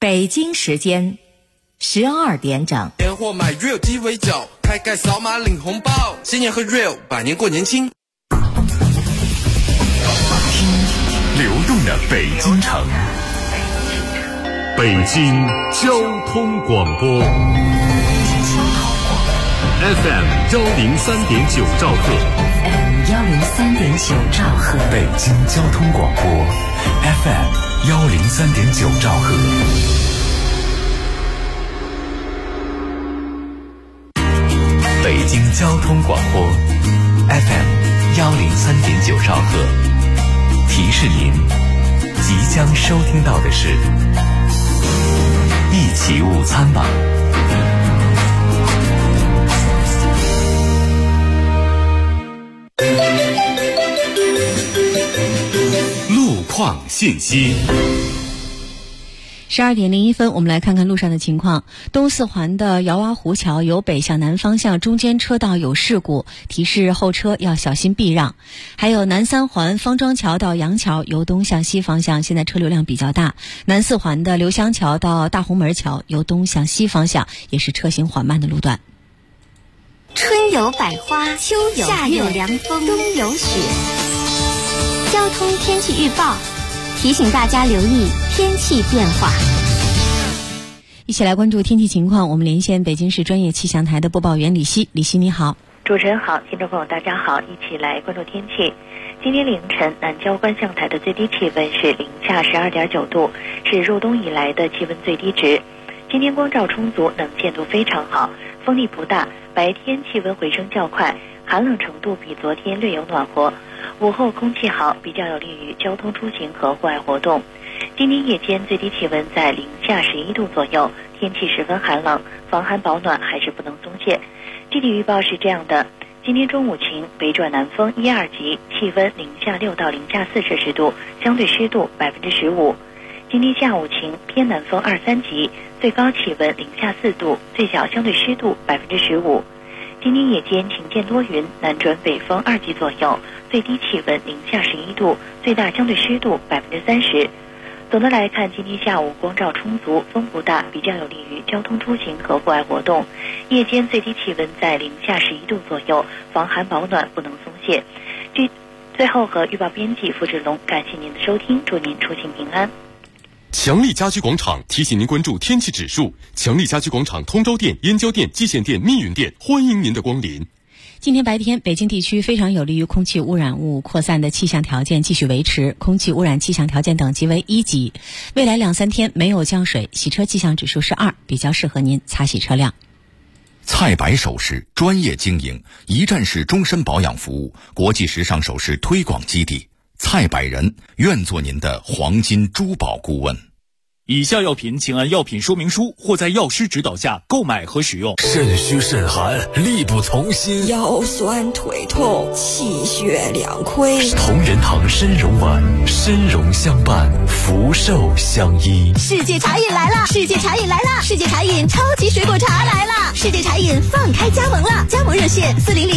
北京时间12点整。 年货买 Real 鸡尾酒，开盖扫码领红包，新年喝 Real， 百年过年轻。 听流动的北京城，北京交通广播 FM 103.9兆赫 103.9兆赫， 北京交通广播 FM 103.9兆赫。北京交通广播 FM 103.9兆赫，提示您即将收听到的是一起午餐吧。路况信息。 12点01分，我们来看看路上的情况。东四环的姚洼湖桥由北向南方向中间车道有事故，提示后车要小心避让。还有南三环方庄桥到杨桥由东向西方向，现在车流量比较大。南四环的刘湘桥到大红门桥由东向西方向，也是车行缓慢的路段。 春有百花，秋有夏有凉风，冬有雪。交通天气预报提醒大家留意天气变化。 一起来关注天气情况，我们连线北京市专业气象台的播报员李希。李希你好。 主持人好，听众朋友大家好，一起来关注天气。今天凌晨南郊观象台的最低气温是零下12.9度，是入冬以来的气温最低值。今天光照充足，能见度非常好，风力不大，白天气温回升较快，寒冷程度比昨天略有暖和。午后空气好，比较有利于交通出行和户外活动。今天夜间最低气温在零下11度左右，天气十分寒冷，防寒保暖还是不能松懈。地理预报是这样的：今天中午晴，北转南风1、2级，气温零下6到零下4摄氏度，相对湿度15%。今天下午晴，偏南风2、3级，最高气温零下4度，最小相对湿度15%。今天夜间晴间多云，南转北风2级左右，最低气温零下11度，最大相对湿度30%。总的来看，今天下午光照充足，风不大，比较有利于交通出行和户外活动。夜间最低气温在零下11度左右，防寒保暖不能松懈。最后和预报编辑付志龙，感谢您的收听，祝您出行平安。 强力家居广场提醒您关注天气指数。强力家居广场通州店、燕郊店、蓟县店、密云店，欢迎您的光临。 今天白天，北京地区非常有利于空气污染物扩散的气象条件继续维持，空气污染气象条件等级为1级。未来2、3天没有降水，洗车气象指数是2，比较适合您擦洗车辆。 蔡白首饰专业经营，一站式终身保养服务，国际时尚首饰推广基地。蔡百人愿做您的黄金珠宝顾问。 以下药品请按药品说明书或在药师指导下购买和使用。 肾虚肾寒，力不从心， 腰酸腿痛，气血两亏。 同仁堂参茸丸，参茸相伴，福寿相依。 世界茶饮来了！世界茶饮来了！世界茶饮超级水果茶来了！世界茶饮放开加盟了，加盟热线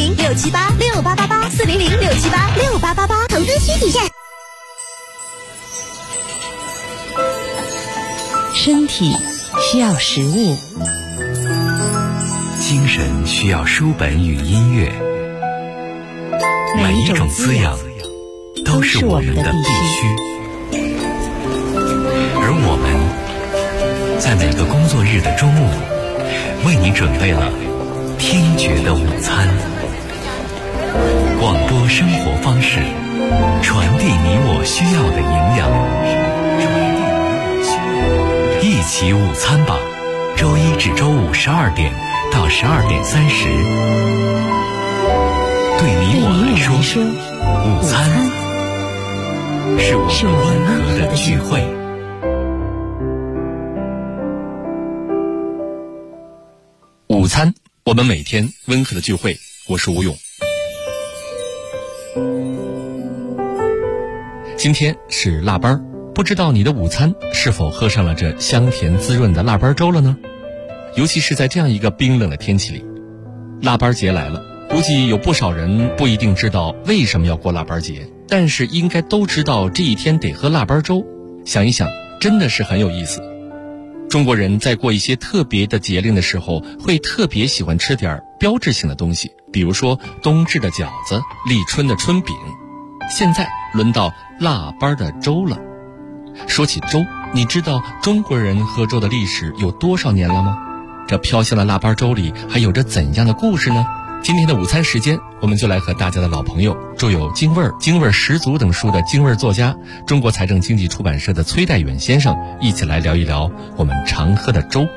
400-678-6888，400-678-6888，投资需体现。 身体需要食物， 精神需要书本与音乐，每一种滋养都是我们的必须。而我们在每个工作日的中午，为你准备了听觉的午餐。广播生活方式，传递你我需要的营养。一起午餐吧，周一至周五12点到12点30。对你我来说，午餐是我们温和的聚会。 午餐，我们每天温和的聚会。我是吴勇。今天是腊八，不知道你的午餐是否喝上了这香甜滋润的腊八粥了呢？尤其是在这样一个冰冷的天气里，腊八节来了，估计有不少人不一定知道为什么要过腊八节，但是应该都知道这一天得喝腊八粥。想一想，真的是很有意思。 中国人在过一些特别的节令的时候，会特别喜欢吃点标志性的东西，比如说冬至的饺子、立春的春饼。现在轮到腊八的粥了。说起粥，你知道中国人喝粥的历史有多少年了吗？这飘香的腊八粥里还有着怎样的故事呢？今天的午餐时间，我们就来和大家的老朋友，著有《京味十足》等书的京味作家，中国财政经济出版社的崔代远先生一起来聊一聊我们常喝的粥。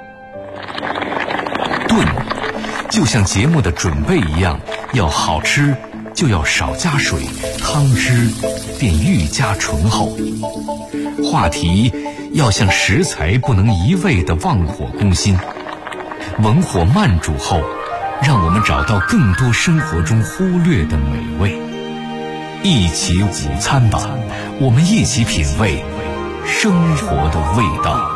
炖就像节目的准备一样，要好吃就要少加水，汤汁便愈加醇厚。话题要像食材不能一味地忘火攻心，文火慢煮后，让我们找到更多生活中忽略的美味。一起午餐吧，我们一起品味生活的味道。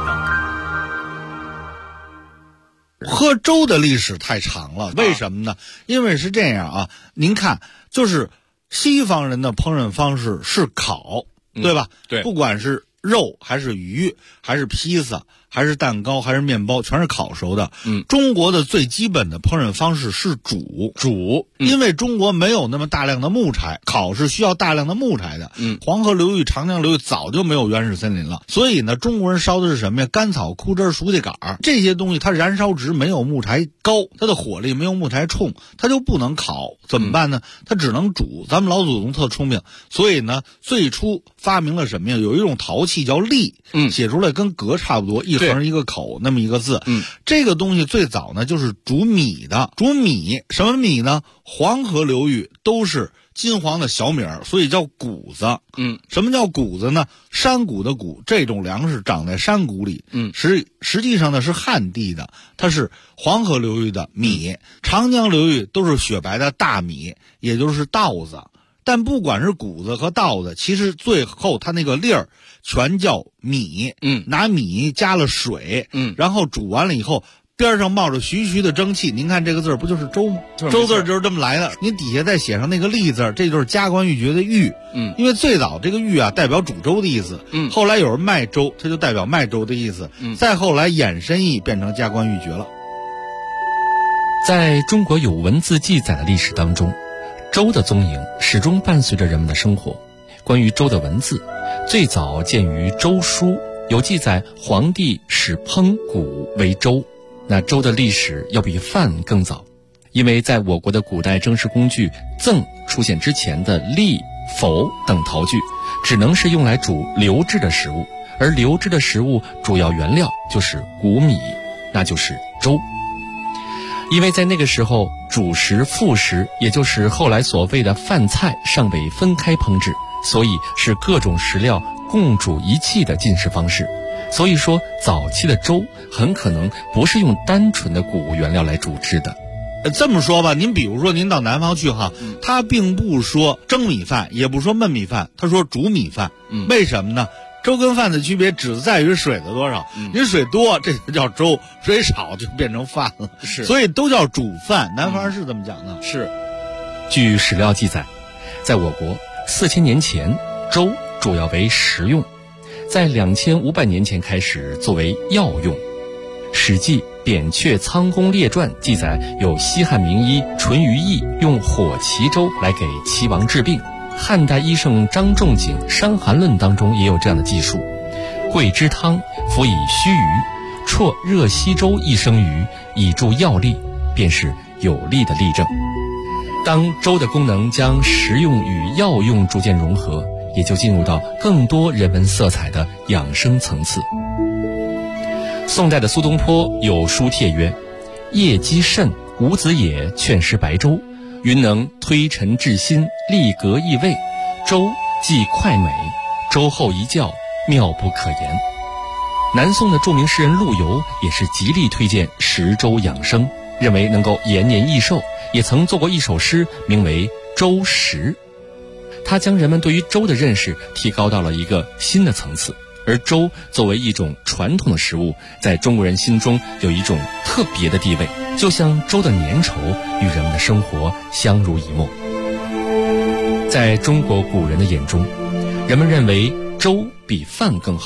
喝粥的历史太长了，为什么呢？因为是这样啊，您看，就是西方人的烹饪方式是烤，对吧？ 对， 不管是肉还是鱼还是披萨还是蛋糕还是面包，全是烤熟的。中国的最基本的烹饪方式是煮，因为中国没有那么大量的木柴，烤是需要大量的木柴的。黄河流域、长江流域早就没有原始森林了，所以呢，中国人烧的是什么呀？干草、枯枝、熟秸秆这些东西，它燃烧值没有木柴高，它的火力没有木柴冲，它就不能烤。怎么办呢？它只能煮。咱们老祖宗特聪明，所以呢，最初发明了什么呀？有一种陶器叫栗，写出来跟革差不多，一横一个口那么一个字。这个东西最早呢就是煮米的。煮米什么米呢？黄河流域都是金黄的小米儿，所以叫谷子。什么叫谷子呢？山谷的谷，这种粮食长在山谷里。实际上呢是旱地的，它是黄河流域的米。长江流域都是雪白的大米，也就是稻子。但不管是谷子和稻子，其实最后它那个粒儿全叫米。拿米加了水，然后煮完了以后，边上冒着徐徐的蒸汽。您看这个字儿不就是粥吗？粥字就是这么来的。您底下再写上那个栗字，这就是加官鬻爵的鬻。因为最早这个鬻啊代表煮粥的意思。后来有人卖粥，它就代表卖粥的意思。再后来衍申义变成加官鬻爵了。 在中国有文字记载的历史当中，粥的踪影始终伴随着人们的生活。关于粥的文字，最早见于《粥书》，有记载皇帝使烹谷为粥。那粥的历史要比饭更早，因为在我国的古代蒸食工具甑出现之前的砾、否等陶具，只能是用来煮流质的食物，而流质的食物主要原料就是谷米，那就是粥。因为在那个时候，主食、副食，也就是后来所谓的饭菜，尚未分开烹制，所以是各种食料共煮一气的进食方式。所以说，早期的粥很可能不是用单纯的谷物原料来煮制的。 这么说吧，您比如说您到南方去哈，他并不说蒸米饭，也不说焖米饭，他说煮米饭。为什么呢？粥跟饭的区别只在于水的多少。您水多，这就叫粥；水少就变成饭了。所以都叫煮饭。南方人是这么讲的。 据史料记载，在我国4000年前，粥主要为食用，在2500年前开始作为药用。《史记·扁鹊仓公列传》记载，有西汉名医淳于意用火萁粥来给齐王治病。汉代医圣张仲景《伤寒论》当中也有这样的记述：桂枝汤，服以须臾，啜热稀粥1升余，以助药力，便是有力的例证。当粥的功能将食用与药用逐渐融合，也就进入到更多人文色彩的养生层次。宋代的苏东坡有书帖曰：夜饥甚，伍子野劝食白粥，云能推陈至新，立格益味，粥既快美，粥后一觉，妙不可言。南宋的著名诗人陆游也是极力推荐食粥养生，认为能够延年益寿，也曾做过一首诗，名为《粥食》。他将人们对于粥的认识提高到了一个新的层次，而粥作为一种传统的食物，在中国人心中有一种特别的地位，就像粥的粘稠与人们的生活相濡以沫。在中国古人的眼中，人们认为粥比饭更好，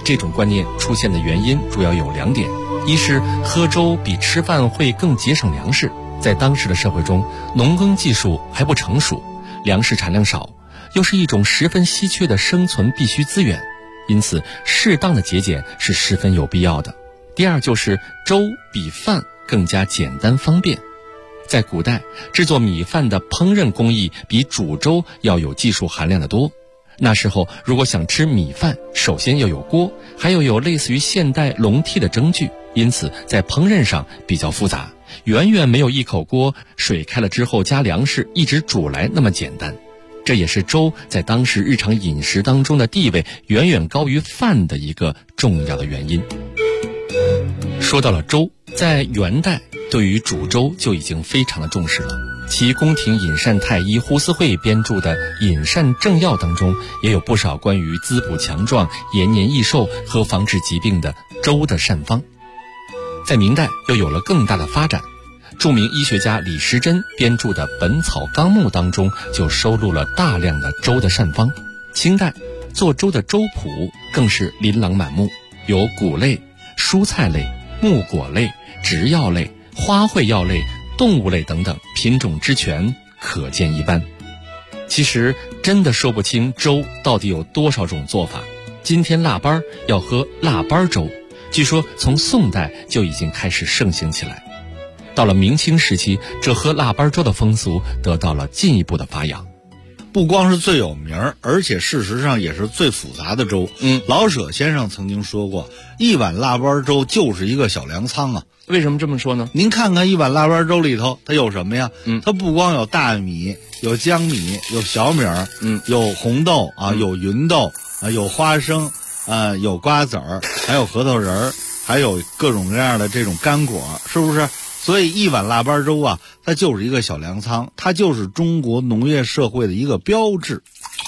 这种观念出现的原因主要有2点：一是喝粥比吃饭会更节省粮食，在当时的社会中，农耕技术还不成熟，粮食产量少，又是一种十分稀缺的生存必需资源，因此适当的节俭是十分有必要的。第二就是粥比饭更加简单方便。在古代，制作米饭的烹饪工艺比煮粥要有技术含量的多。那时候如果想吃米饭，首先要有锅，还要有类似于现代笼屉的蒸具，因此在烹饪上比较复杂，远远没有一口锅水开了之后加粮食一直煮来那么简单。这也是粥在当时日常饮食当中的地位远远高于饭的一个重要的原因。说到了粥，在元代对于煮粥就已经非常的重视了，其宫廷饮膳太医胡思慧编著的《饮膳正要》当中也有不少关于滋补强壮、延年益寿和防治疾病的粥的膳方。在明代又有了更大的发展，著名医学家李时珍编著的《本草纲目》当中就收录了大量的粥的膳方。清代做粥的粥谱更是琳琅满目，有谷类、蔬菜类、木果类、植药类、花卉药类、动物类等等，品种之全可见一斑。其实真的说不清粥到底有多少种做法。今天腊八要喝腊八粥，据说从宋代就已经开始盛行起来。到了明清时期，这喝腊八粥的风俗得到了进一步的发扬。 不光是最有名，而且事实上也是最复杂的粥。老舍先生曾经说过，一碗腊八粥就是一个小粮仓啊。 为什么这么说呢？ 您看看一碗腊八粥里头它有什么呀？它不光有大米，有江米，有小米儿，有红豆啊，有芸豆啊，有花生啊，有瓜子儿，还有核桃仁儿，还有各种各样的这种干果，是不是？所以一碗腊八粥啊，它就是一个小粮仓，它就是中国农业社会的一个标志。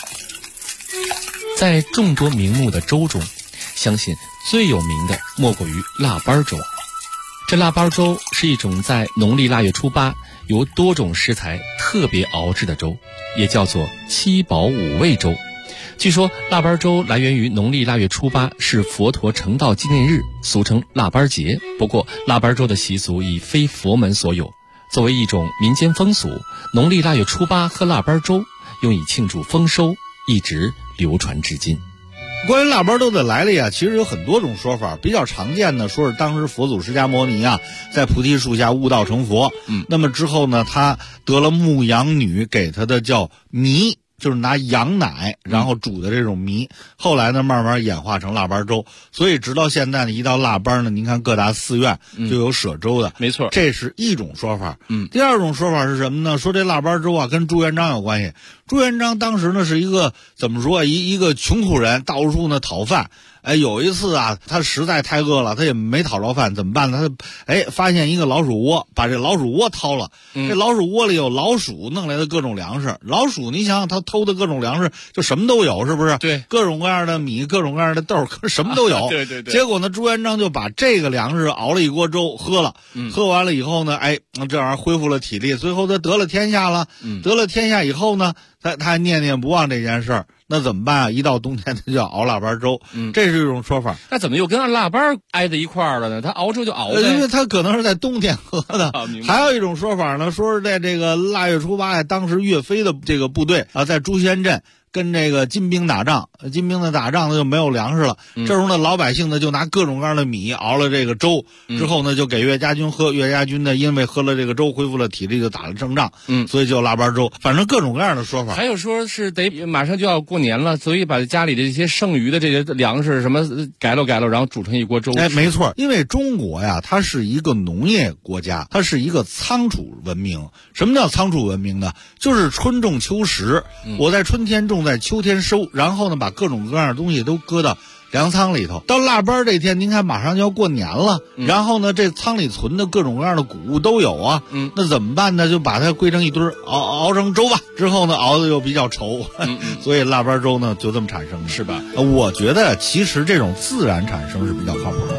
在众多名目的粥中，相信最有名的莫过于腊八粥。这腊八粥是一种在农历腊月初8由多种食材特别熬制的粥，也叫做7宝5味粥。据说腊八粥来源于农历腊月初8，是佛陀成道纪念日，俗称腊八节。不过腊八粥的习俗已非佛门所有，作为一种民间风俗，农历腊月初8喝腊八粥，用以庆祝丰收，一直流传至今。 关于腊八粥的来历啊，其实有很多种说法，比较常见的说是当时佛祖释迦牟尼啊，在菩提树下悟道成佛。那么之后呢，他得了牧羊女给他的叫糜，就是拿羊奶然后煮的这种糜，后来呢慢慢演化成腊八粥。所以直到现在呢，一到腊八呢，您看各大寺院就有舍粥的。 没错， 这是一种说法。第二种说法是什么呢？说这腊八粥啊跟朱元璋有关系。朱元璋当时呢是一个怎么说一个穷苦人，到处呢讨饭。有一次啊，他实在太饿了，他也没讨着饭，怎么办呢？他发现一个老鼠窝，把这老鼠窝掏了。这老鼠窝里有老鼠弄来的各种粮食。老鼠，你想想，他偷的各种粮食就什么都有，是不是？对，各种各样的米，各种各样的豆，什么都有。对对对。结果呢，朱元璋就把这个粮食熬了一锅粥喝了。喝完了以后呢，这玩意儿恢复了体力，最后他得了天下了。得了天下以后呢，他还念念不忘这件事儿。那怎么办啊？一到冬天他就要熬腊八粥，这是一种说法。 那怎么又跟腊八挨在一块儿了呢？他熬粥就熬呗， 因为他可能是在冬天喝的。还有一种说法呢，说是在这个腊月初8呀，当时岳飞的这个部队啊，在朱仙镇跟这个金兵打仗，金兵的打仗呢就没有粮食了。这时候呢，老百姓呢就拿各种各样的米熬了这个粥，之后呢就给岳家军喝。岳家军呢因为喝了这个粥恢复了体力，就打了胜仗。所以就腊八粥。反正各种各样的说法。 还有说是得马上就要过年了，所以把家里的这些剩余的这些粮食什么改了，然后煮成一锅粥。 没错，因为中国呀，它是一个农业国家，它是一个仓储文明。什么叫仓储文明呢？就是春种秋实，我在春天种，在秋天收，然后呢把各种各样的东西都搁到粮仓里头。到腊八这天，您看马上就要过年了，然后呢这仓里存的各种各样的谷物都有啊。那怎么办呢？就把它归成一堆熬成粥吧。之后呢熬的又比较稠，所以腊八粥呢就这么产生的，是吧？我觉得其实这种自然产生是比较靠谱的。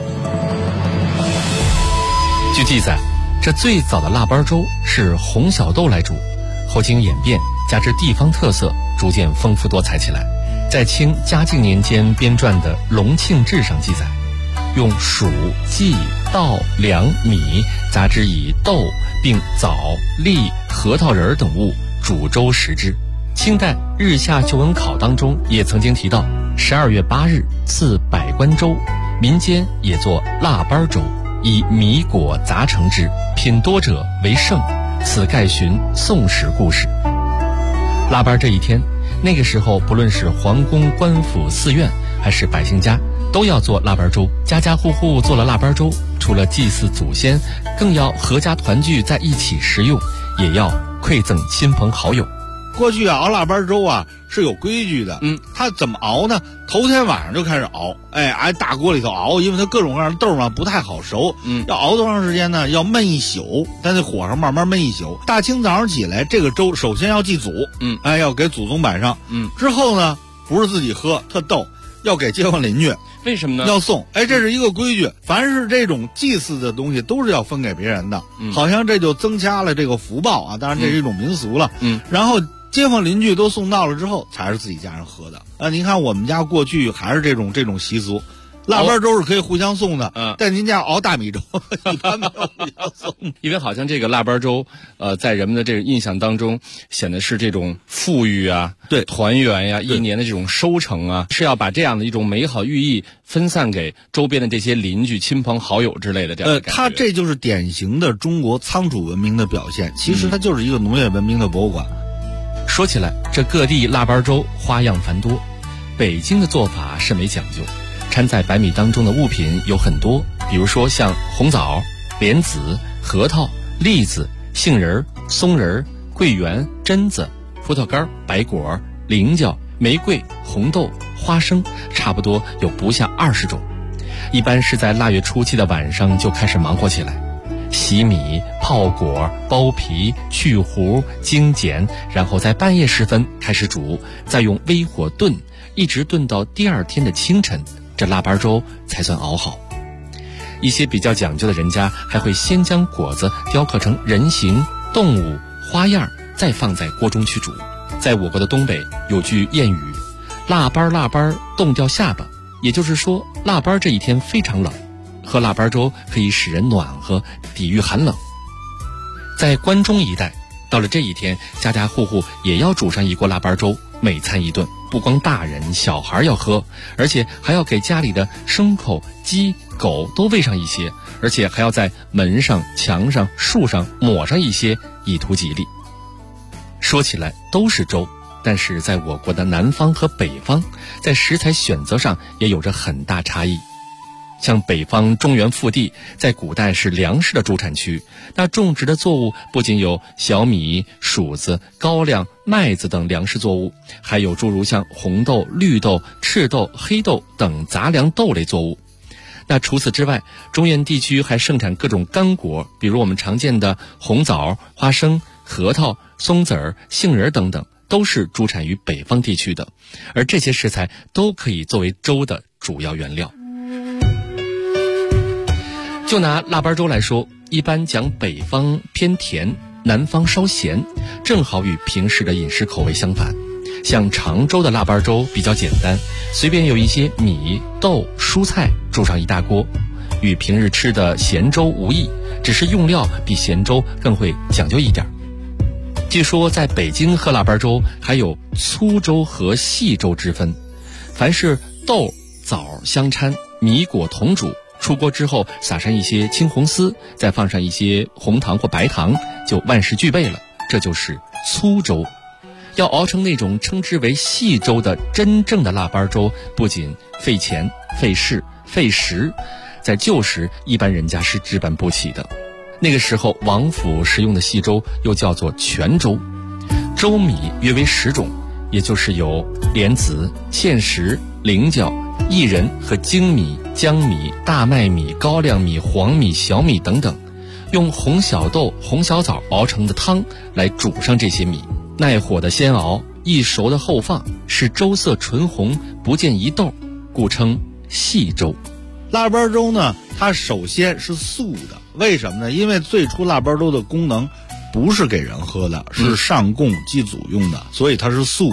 据记载，这最早的腊八粥是红小豆来煮，后经演变，加之地方特色，逐渐丰富多彩起来。 在清嘉靖年间编撰的《隆庆志》上记载，用黍、稷、稻、粮、米杂之以豆，并枣、栗、核桃仁等物煮粥食之。清代《日下旧闻考》当中也曾经提到，12月8日赐百官粥，民间也做腊八粥，以米果杂成之，品多者为圣。此概寻宋时故事。腊八这一天，那个时候不论是皇宫、官府、寺院，还是百姓家，都要做腊八粥。家家户户做了腊八粥，除了祭祀祖先，更要合家团聚在一起食用，也要馈赠亲朋好友。 过去熬腊八粥是有规矩的，它怎么熬呢？头天晚上就开始熬，挨大锅里头熬，因为它各种各样的豆不太好熟，要熬多长时间呢？要焖一宿，在那火上慢慢焖一宿。大清早上起来，这个粥首先要祭祖，要给祖宗摆上，之后呢，不是自己喝，特逗，要给街坊邻居。 为什么呢？ 要送，这是一个规矩。凡是这种祭祀的东西，都是要分给别人的，好像这就增加了这个福报啊。当然这是一种民俗了，然后街坊邻居都送到了之后，才是自己家人喝的。您看我们家过去还是这种习俗，腊八粥是可以互相送的，在您家熬大米粥一般没有互相送。 因为好像这个腊八粥，在人们的这个印象当中，显得是这种富裕啊， 对， 团圆呀，一年的这种收成啊，是要把这样的一种美好寓意分散给周边的这些邻居、亲朋好友之类的这样的感觉。 它这就是典型的中国仓储文明的表现，其实它就是一个农业文明的博物馆。 说起来，这各地腊八粥花样繁多，北京的做法甚为讲究。掺在白米当中的物品有很多，比如说像红枣、莲子、核桃、栗子、杏仁、松仁、桂圆、榛子、葡萄干、白果、菱角、玫瑰、红豆、花生，差不多有不下20种。一般是在腊月初7的晚上就开始忙活起来，洗米、泡果、剥皮、去核、精简，然后在半夜时分开始煮，再用微火炖，一直炖到第2天的清晨，这腊八粥才算熬好。一些比较讲究的人家还会先将果子雕刻成人形、动物、花样，再放在锅中去煮。在我国的东北有句谚语，腊八冻掉下巴，也就是说腊八这一天非常冷，喝腊八粥可以使人暖和，抵御寒冷。在关中一带，到了这一天，家家户户也要煮上一锅腊八粥，每餐一顿。不光大人小孩要喝，而且还要给家里的牲口、鸡、狗都喂上一些，而且还要在门上、墙上、树上抹上一些，以图吉利。说起来都是粥，但是在我国的南方和北方，在食材选择上也有着很大差异。像北方中原腹地，在古代是粮食的主产区，那种植的作物不仅有小米、黍子、高粱、麦子等粮食作物，还有诸如像红豆、绿豆、赤豆、黑豆等杂粮豆类作物。那除此之外，中原地区还盛产各种干果，比如我们常见的红枣、花生、核桃、松子儿、杏仁等等，都是主产于北方地区的，而这些食材都可以作为粥的主要原料。就拿腊八粥来说，一般讲北方偏甜，南方稍咸，正好与平时的饮食口味相反。像常州的腊八粥比较简单，随便有一些米、豆、蔬菜煮上一大锅，与平日吃的咸粥无异，只是用料比咸粥更会讲究一点。据说在北京喝腊八粥还有粗粥和细粥之分，凡是豆、枣相掺，米果同煮，出锅之后撒上一些青红丝，再放上一些红糖或白糖，就万事俱备了，这就是粗粥。要熬成那种称之为细粥的真正的腊八粥，不仅费钱、费事、费时，在旧时一般人家是置办不起的。那个时候王府食用的细粥又叫做全粥，粥米约为10种，也就是有莲子、芡实、菱角、薏仁和精米、江米、大麦米、高粱米、黄米、小米等等，用红小豆、红小枣熬成的汤来煮上这些米，耐火的先熬，易熟的后放，使粥色纯红，不见一豆，故称细粥。 腊八粥呢，它首先是素的，为什么呢？因为最初腊八粥的功能不是给人喝的，是上供祭祖用的，所以它是素的。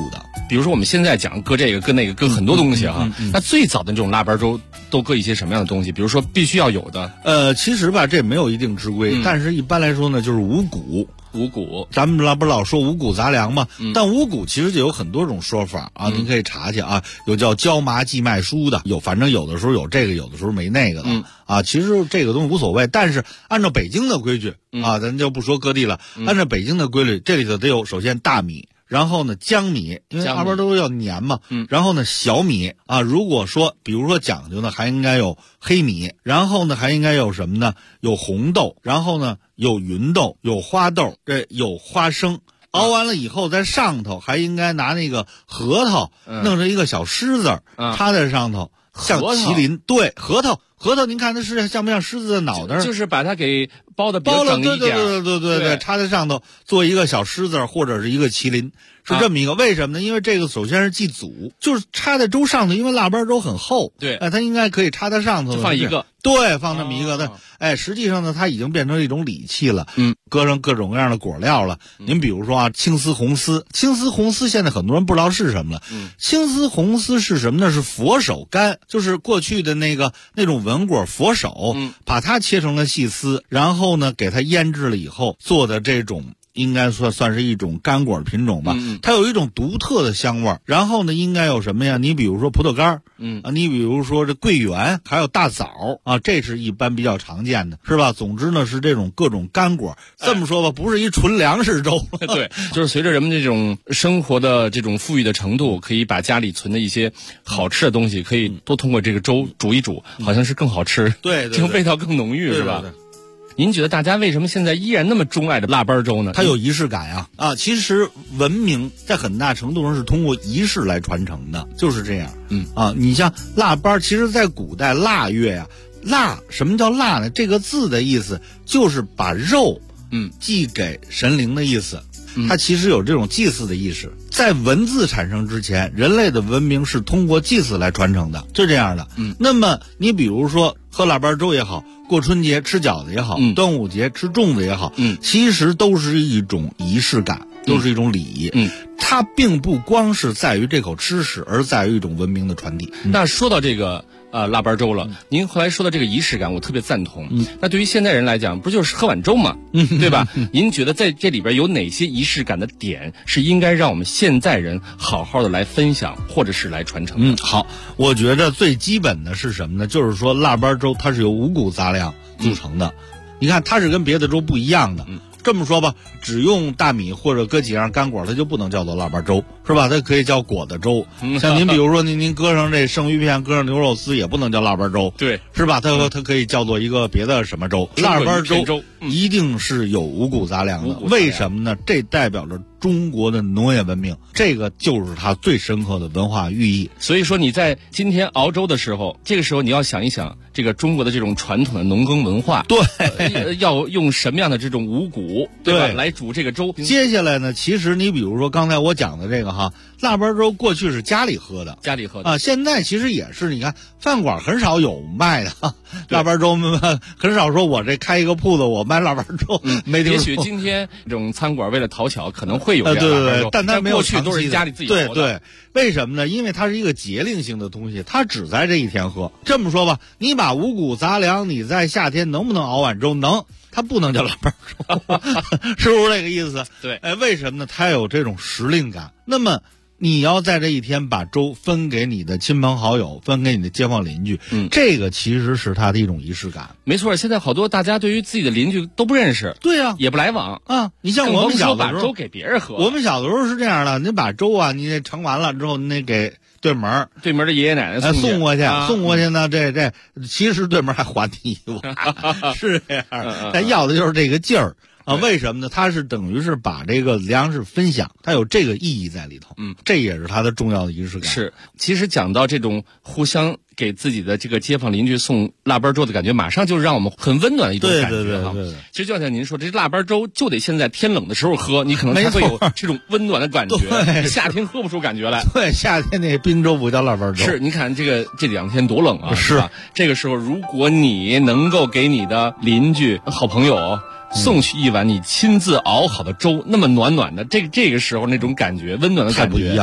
比如说我们现在讲搁这个搁那个搁很多东西啊，那最早的这种腊八粥都搁一些什么样的东西？比如说必须要有的， 其实吧这没有一定之规，但是一般来说呢就是五谷。 五谷， 咱们不老说五谷杂粮嘛，但五谷其实就有很多种说法啊，您可以查去啊，有叫椒麻荠麦蔬的，反正有的时候有这个，有的时候没那个的啊。其实这个东西无所谓，但是按照北京的规矩啊，咱就不说各地了，按照北京的规律，这里头得有首先大米。然后呢，江米，因为腊八粥要粘嘛，然后呢，小米啊，如果说，比如说讲究呢，还应该有黑米，然后呢，还应该有什么呢？有红豆，然后呢，有芸豆，有花豆，有花生。熬完了以后，在上头还应该拿那个核桃，弄成一个小狮子插在上头，像麒麟。对，核桃，您看它是像不像狮子的脑袋？ 就是把它给包的比较整一点， 对，插在上头做一个小狮子或者是一个麒麟，是这么一个。为什么呢？因为这个首先是祭祖，就是插在粥上头，因为腊八粥很厚， 对， 它应该可以插在上头， 就放一个， 对，放这么一个。实际上呢，它已经变成一种礼器了，搁上各种各样的果料了。您比如说啊，青丝红丝现在很多人不知道是什么了。青丝红丝是什么呢？是佛手柑，就是过去的那种文果佛手，把它切成了细丝，然后呢给它腌制了以后做的这种。应该算是一种干果品种吧，它有一种独特的香味儿。然后呢，应该有什么呀？你比如说葡萄干，你比如说这桂圆，还有大枣啊，这是一般比较常见的，是吧？总之呢，是这种各种干果。这么说吧，不是一纯粮食粥。 对，就是随着人们这种生活的这种富裕的程度，可以把家里存的一些好吃的东西，可以都通过这个粥煮一煮，好像是更好吃， 对， 这个味道更浓郁，是吧？您觉得大家为什么现在依然那么钟爱的腊八粥呢？ 它有仪式感啊！其实文明在很大程度上是通过仪式来传承的，就是这样。你像腊八，其实在古代腊月呀，什么叫腊呢？这个字的意思就是把肉祭给神灵的意思。它其实有这种祭祀的意识。在文字产生之前，人类的文明是通过祭祀来传承的，就这样的。那么你比如说喝腊八粥也好，过春节吃饺子也好，端午节吃粽子也好，其实都是一种仪式感，都是一种礼仪。它并不光是在于这口吃食，而在于一种文明的传递。 那说到这个腊八粥了，您后来说到这个仪式感，我特别赞同。那对于现代人来讲，不就是喝碗粥嘛，对吧？您觉得在这里边有哪些仪式感的点是应该让我们现在人好好的来分享，或者是来传承的？ 好，我觉得最基本的是什么呢？就是说腊八粥它是由五谷杂粮组成的，你看它是跟别的粥不一样的。这么说吧，只用大米或者搁几样干果，它就不能叫做腊八粥，是吧？它可以叫果子粥。像您比如说您搁上这生鱼片，搁上牛肉丝，也不能叫腊八粥， 对， 是吧？它可以叫做一个别的什么粥。腊八粥一定是有五谷杂粮的，为什么呢？这代表着中国的农业文明，这个就是它最深刻的文化寓意。 所以说你在今天熬粥的时候，这个时候你要想一想这个中国的这种传统的农耕文化， 对， 要用什么样的这种五谷，对吧，来煮这个粥。 接下来呢，其实你比如说刚才我讲的这个腊八粥过去是家里喝的啊，现在其实也是，你看饭馆很少有卖的腊八粥，很少说我这开一个铺子我卖腊八粥，没听说。 也许今天这种餐馆为了讨巧，可能会有这样腊八粥，但它没有过去都是家里自己熬的。 对，为什么呢？因为它是一个节令性的东西，它只在这一天喝。这么说吧，你把五谷杂粮，你在夏天能不能熬碗粥？能。它不能叫腊八粥，是不是这个意思？ 对， 为什么呢？它有这种时令感。那么你要在这一天把粥分给你的亲朋好友，分给你的街坊邻居，这个其实是它的一种仪式感。 没错，现在好多大家对于自己的邻居都不认识， 对啊， 也不来往啊。你像我们小的时候把粥给别人喝， 我们小的时候是这样的，你把粥啊，你盛完了之后，你得给对门的爷爷奶奶送过去，送过去呢，这其实对门还还你一碗，是这样，他要的就是这个劲儿。为什么呢？它是等于是把这个粮食分享，它有这个意义在里头。这也是它的重要的仪式感。 是，其实讲到这种互相给自己的这个街坊邻居送腊八粥的感觉，马上就是让我们很温暖的一种感觉哈。 对。 其实就像您说，这腊八粥就得现在天冷的时候喝，你可能才会有这种温暖的感觉。 对， 夏天喝不出感觉来。 对，夏天那冰粥不叫腊八粥。 是，你看这两天多冷啊！ 是吧？这个时候，如果你能够给你的邻居、好朋友送去一碗你亲自熬好的粥，那么暖暖的，这个时候那种感觉，温暖的感觉太不一样了。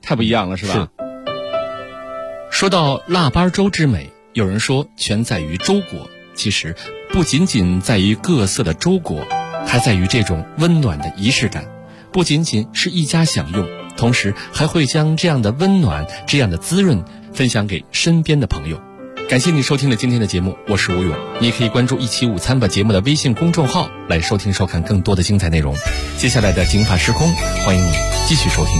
太不一样了，是吧？ 是。 说到腊八粥之美，有人说全在于粥果，其实不仅仅在于各色的粥果，还在于这种温暖的仪式感。不仅仅是一家享用，同时还会将这样的温暖、这样的滋润分享给身边的朋友。感谢你收听了今天的节目，我是吴勇。你也可以关注一期午餐吧节目的微信公众号来收听收看更多的精彩内容。接下来的警法时空，欢迎你继续收听。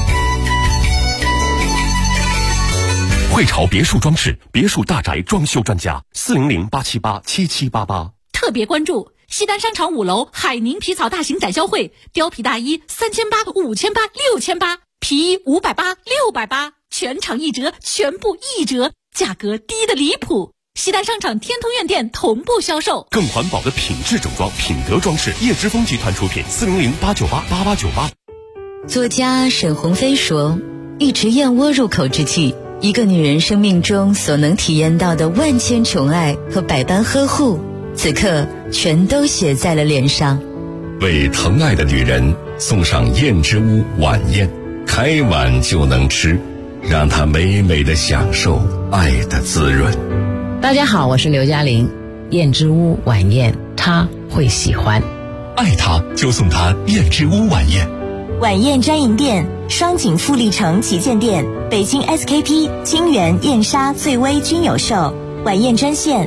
汇潮别墅装饰，别墅大宅装修专家，400-878-7788。 特别关注西单商场5楼海宁皮草大型展销会，貂皮大衣3800、5800、6800，皮衣580、680，全场1折，全部1折，价格低得离谱。西单商场天通苑店同步销售。 更环保的品质整装，品德装饰，叶之峰集团出品，400-898-8898。 作家沈鸿飞说，一池燕窝入口之际，一个女人生命中所能体验到的万千宠爱和百般呵护，此刻全都写在了脸上。 为疼爱的女人送上燕之屋晚宴，开碗就能吃，让她美美的享受爱的滋润。 大家好，我是刘嘉玲。燕之屋晚宴，她会喜欢。 爱她就送她燕之屋晚宴。 晚宴专营店：双井富力城旗舰店、北京 SKP、金源、燕莎、醉威均有售。晚宴专线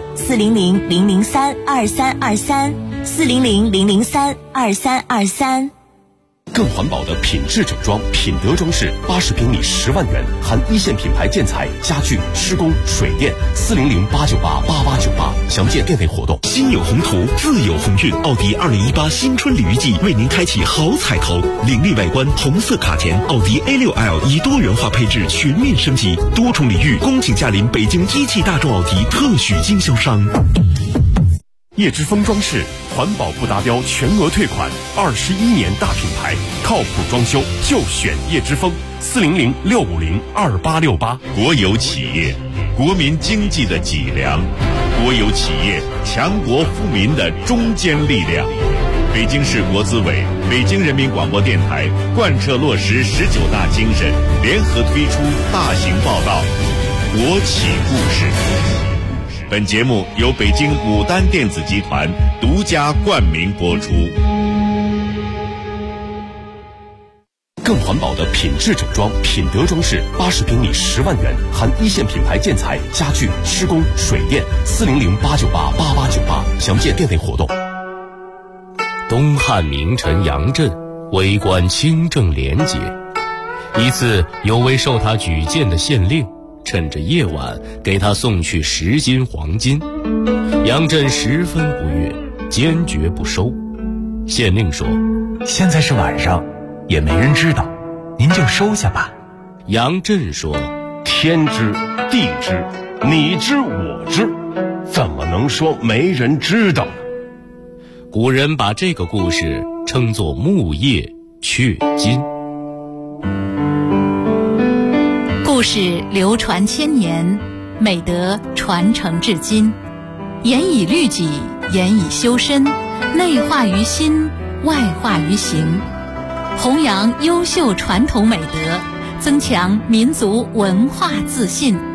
400-003-2323，400-003-2323。 更环保的品质整装，品德装饰，80平米10万元，含一线品牌建材、家具、施工、水电，400-898-8898。详见店内活动。 心有宏图，自有鸿运。奥迪2018新春鲤鱼季为您开启好彩头，凌厉外观，红色卡钳，奥迪 A6L 以多元化配置全面升级，多重礼遇，恭请驾临北京一汽大众奥迪特许经销商。 叶之峰装饰，环保不达标全额退款，21年大品牌，靠谱装修就选叶之峰，400-650-2868。 国有企业，国民经济的脊梁；国有企业，强国富民的中坚力量。北京市国资委、北京人民广播电台贯彻落实19大精神，联合推出大型报道《国企故事》。本节目由北京牡丹电子集团独家冠名播出。 更环保的品质整装，品德装饰，80平米10万元，含一线品牌建材、家具、施工、水电，400-898-8898。详见店内活动。 东汉名臣杨震为官清正廉洁，一次有位受他举荐的县令趁着夜晚给他送去10斤黄金，杨震十分不悦，坚决不收。县令说：“ 现在是晚上，也没人知道，您就收下吧。” 杨震说：“ 天知地知，你知我知，怎么能说没人知道呢？” 古人把这个故事称作木叶雀金。 故事流传千年，美德传承至今，严以律己，严以修身，内化于心，外化于行，弘扬优秀传统美德，增强民族文化自信，